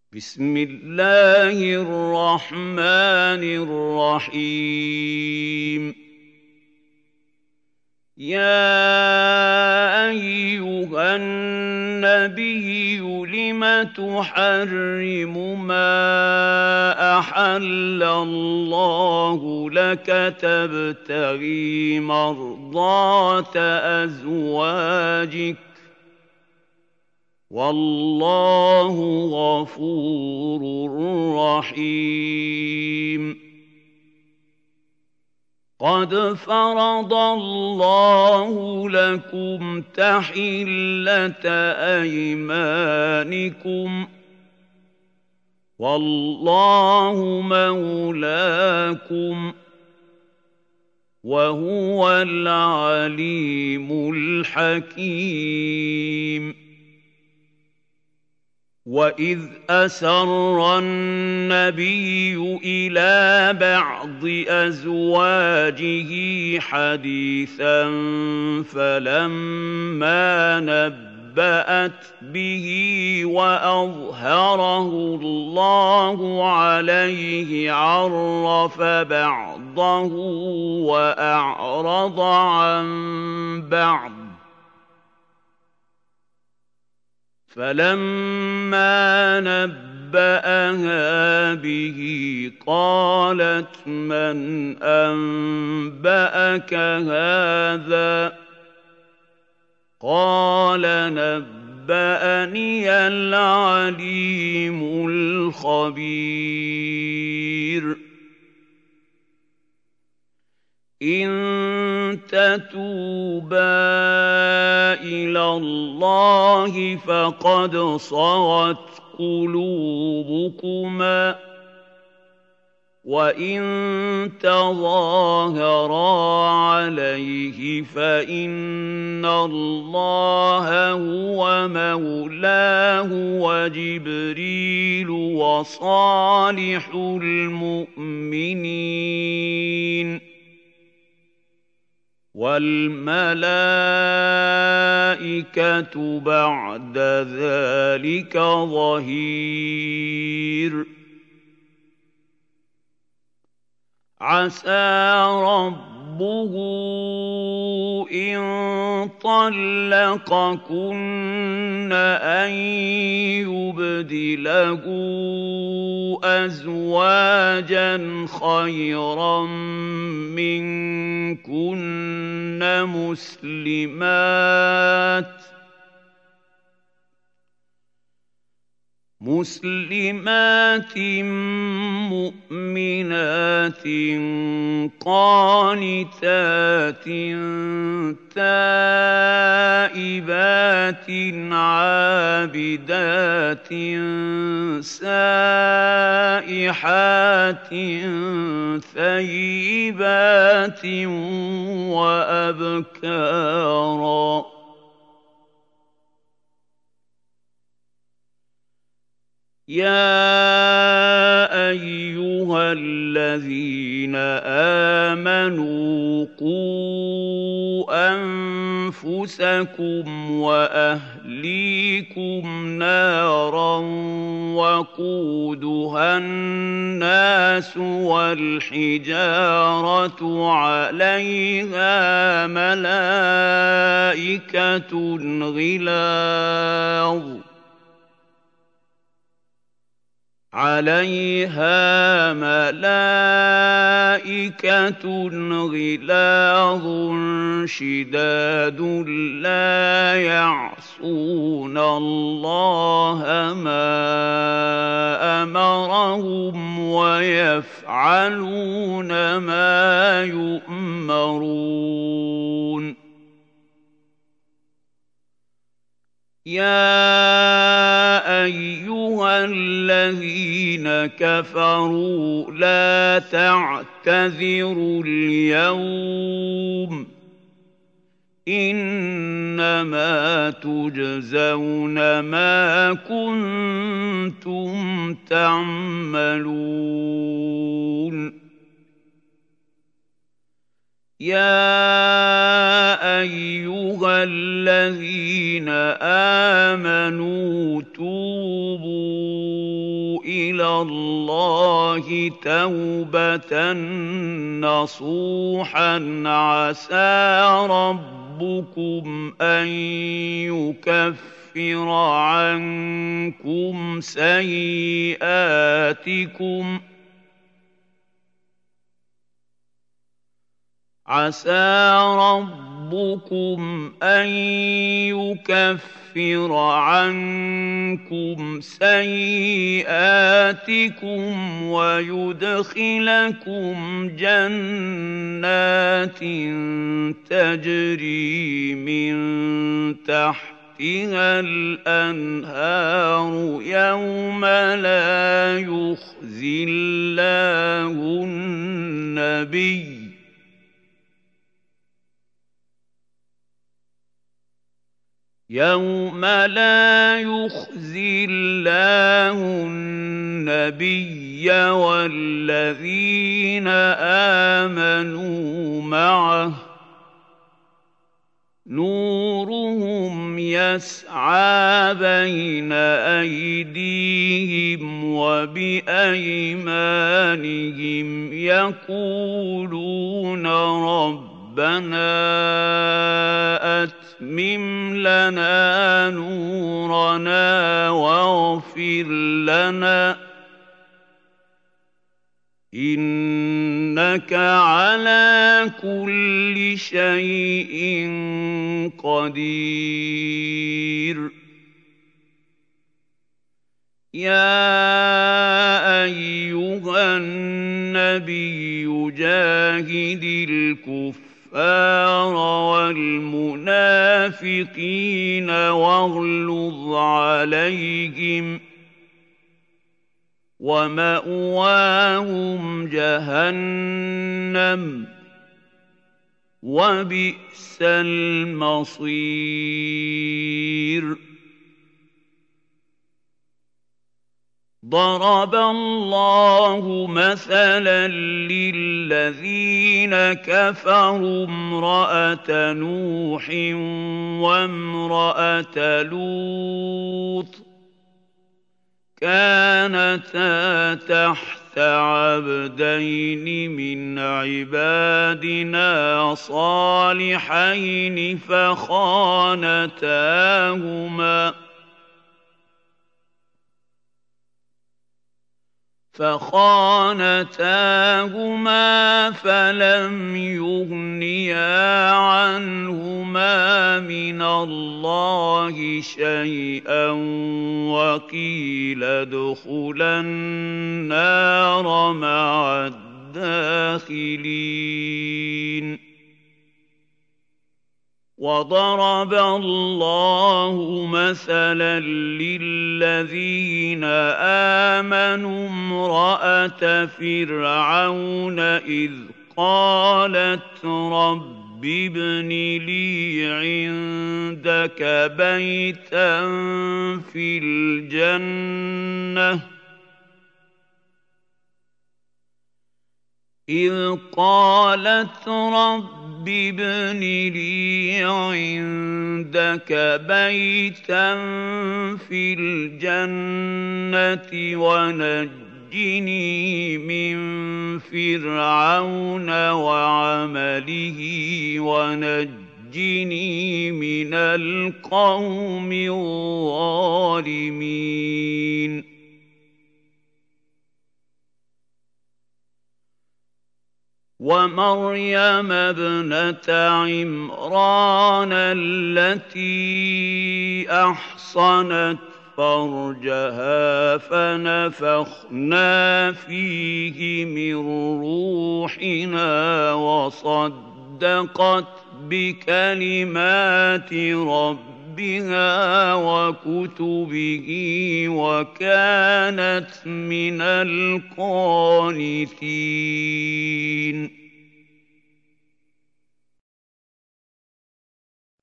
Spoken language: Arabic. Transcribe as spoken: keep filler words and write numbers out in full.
بسم الله الرحمن الرحيم يا أيها النبي لم تحرم ما أحل الله لك تبتغي مرضات أزواجك والله غفور رحيم قد فرض الله لكم تحلة أيمانكم والله مولاكم وهو العليم الحكيم وَإِذْ أَسَرَّ النَّبِيُّ إِلَىٰ بَعْضِ أَزْوَاجِهِ حَدِيثًا فَلَمَّا نَبَّأَتْ بِهِ وَأَظْهَرَهُ اللَّهُ عَلَيْهِ عَرَّفَ بَعْضَهُ وَأَعْرَضَ عَن بَعْضٍ فَلَمَّا نَبَّأَهَا بِهِ قَالَتْ مَنْ أَنبَأَكَ هَٰذَا ۖ قَالَ نَبَّأَنِيَ الْعَلِيمُ الْخَبِيرُ إِن تَتُوبَا إِلَى اللَّهِ فَقَدْ صَغَتْ قُلُوبُكُمَا ۖ وَإِن تَظَاهَرَا عَلَيْهِ فَإِنَّ اللَّهَ هُوَ مَوْلَاهُ وَجِبْرِيلُ وَصَالِحُ الْمُؤْمِنِينَ وَالْمَلَائِكَةُ بَعْدَ ذَٰلِكَ ظَهِيرٌ عَسَىٰ رَبُّهُ إِن طَلَّقَكُنَّ أَن يُبْدِلَهُ أَزْوَاجًا خَيْرًا مِّنكُنَّ مُسْلِمَاتٍ مسلمات مؤمنات قانتات تائبات عابدات سائحات ثيبات وأبكارا يَا أَيُّهَا الَّذِينَ آمَنُوا قُوا أَنفُسَكُمْ وَأَهْلِيكُمْ نَارًا وَقُودُهَا النَّاسُ وَالْحِجَارَةُ عَلَيْهَا مَلَائِكَةٌ غِلَاظٌ عَلَيْهَا مَلَائِكَةٌ غِلَاظٌ شِدَادٌ لَّا يَعْصُونَ اللَّهَ مَا أَمَرَهُمْ وَيَفْعَلُونَ مَا يُؤْمَرُونَ يَا أَيُّهَا الَّذِينَ كَفَرُوا لَا تَعْتَذِرُوا الْيَوْمَ ۖ إِنَّمَا تُجْزَوْنَ مَا كُنتُمْ تَعْمَلُونَ يَا أَيُّهَا الَّذِينَ آمَنُوا تُوبُوا وتوبوا إلى الله توبة نصوحا عسى ربكم أن يكفر عنكم سيئاتكم عسى ربكم أن يكفر عنكم سيئاتكم ويدخلكم جنات تجري من تحتها الأنهار يوم لا يخزي الله النبي يوم لا يخزي الله النبي والذين آمنوا معه نورهم يسعى بين أيديهم وبأيمانهم يقولون ربنا أتمم لنا نورنا واغفر لنا إنك على كل شيء قدير يا أيها النبي جاهد الكفار والمنافقين واغلظ عليهم ومأواهم جهنم وبئس المصير ضرب الله مثلا للذين كفروا امرأة نوح وامرأة لوط كانتا تحت عبدين من عبادنا صالحين فخانتاهما فخانتاهما فلم يغنيا عنهما من الله شيئا وقيل ادخلا النار مع الداخلين وضرب الله مثلا للذين آمنوا امرأة فرعون إذ قالت رب ابن لي عندك بيتا في الجنة إذ قالت رب ابن لي عندك بيتا في الجنة ونجني من فرعون وعمله ونجني من القوم الظالمين ومريم ابنة عمران التي أحصنت فرجها فنفخنا فيه من روحنا وصدقت بكلمات ربها وكتبه وكانت من القانتين